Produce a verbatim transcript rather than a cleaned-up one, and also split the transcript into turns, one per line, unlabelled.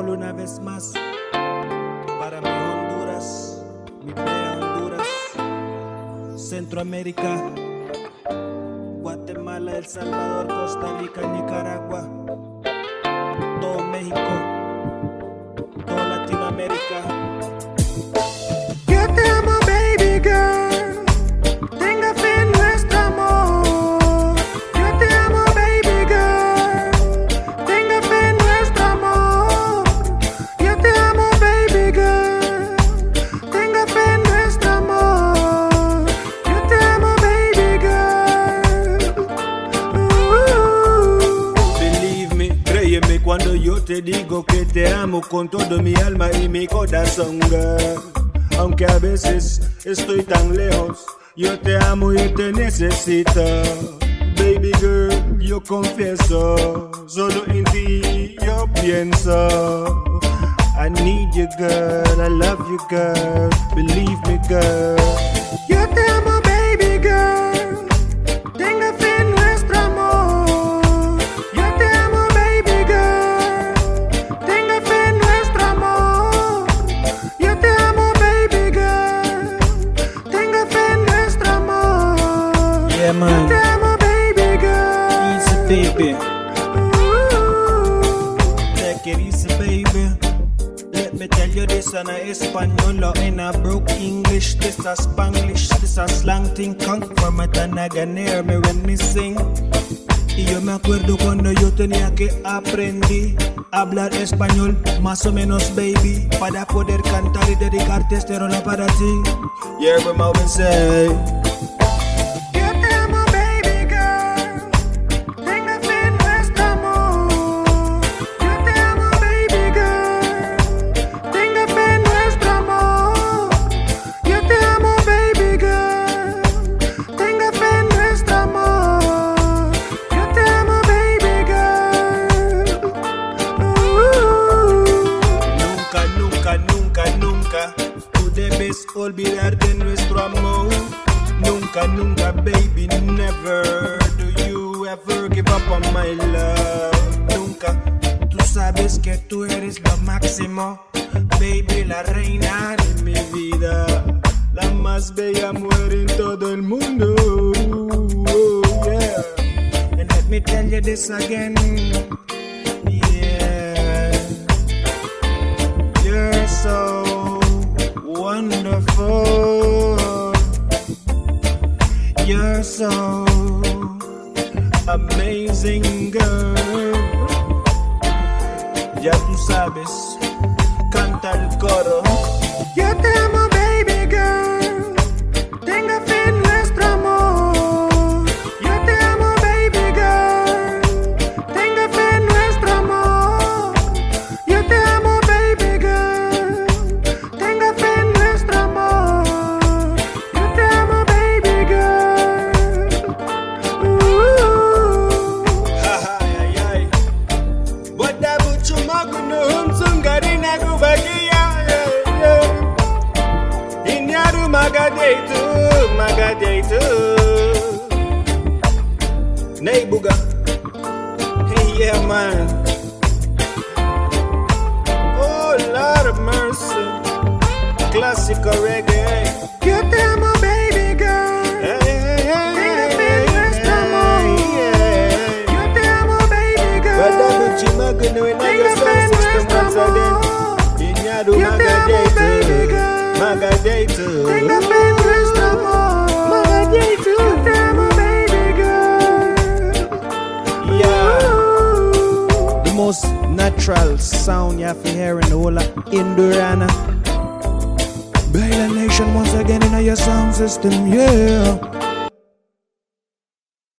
Paul una vez más para mi Honduras, mi bella Honduras, Centroamérica, Guatemala, El Salvador, Costa Rica, Nicaragua, todo México, toda Latinoamérica.
Yo te amo, baby girl. Tenga fe en nuestro amor. Yo te amo, baby girl. Tenga fe en nuestro amor. Yo te amo, baby girl. Tenga fe en nuestro amor. Yo te amo, baby girl. Uh.
Believe me, créeme cuando yo te digo que te amo con todo mi alma y mi corazón, girl. Aunque a veces estoy tan lejos, yo te amo y te necesito. Baby girl, yo confieso, solo en ti yo pienso. I need you, girl, I love you, girl, believe me, girl.
Yo te amo, baby girl. Tenga fe en nuestro amor. Yo te amo, baby girl. Tenga fe en nuestro amor. Yo te amo, baby girl. Tenga fe en nuestro amor.
Yeah,
Yo
man.
te amo, baby girl.
Easy, baby.
Ooh.
Take it easy, baby. Let me tell you this in a Espanol or in a broke English. This a Spanglish, this a slang thing. Come from it and I can hear me when me sing. Y yo me acuerdo cuando yo tenía que aprendí a hablar español, más o menos, baby, para poder cantar y dedicarte este rola para ti. Yeah, but my woman say.
Yo te amo, baby girl. Tenga fe en nuestro amor. Yo te amo, baby girl. Tenga fe en nuestro amor. Yo te amo, baby girl. Tenga fe en nuestro amor. Yo te amo, baby girl. Uh.
Nunca, nunca, nunca, nunca tú debes olvidar de nuestro amor. Nunca, nunca, baby, never do you ever give up on my love. Nunca, tú sabes que tú eres lo máximo, baby, la reina de mi vida, la más bella mujer en todo el mundo. Oh, yeah. And let me tell you this again. Yeah. You're so wonderful. You're so amazing, girl. Ya tú sabes, canta el coro.
Yo te amo, baby girl. Tenga fe en nuestro amor. Yo te amo, baby girl. Tenga fe en nuestro amor. Yo te amo, baby girl. Tenga fe en nuestro amor. Yo te amo, baby girl. Uh.
Ay, ay. Boda buchu maguno hunsungarina gubagia. Inyaru magadeitu, magadeitu. Neighbuga. Hey, yeah, man. Oh, Lord of mercy. Classical reggae.
Yo te amo, baby girl. Tenga fe en nuestro amor. Yo te amo, baby girl.
Boda buchu maguno in
Tenga
your
fe en
sound system
nuestro
once again.
amor.
Inyaru
Yo te amo, baby
magadeitu,
girl.
magadeitu.
Tenga fe en nuestro amor.
Magadeitu.
Yo te amo, baby girl.
Yeah.
Ooh.
The most natural sound you have to hear in the whole of Indurana. Baila Nation once again in your sound system, yeah.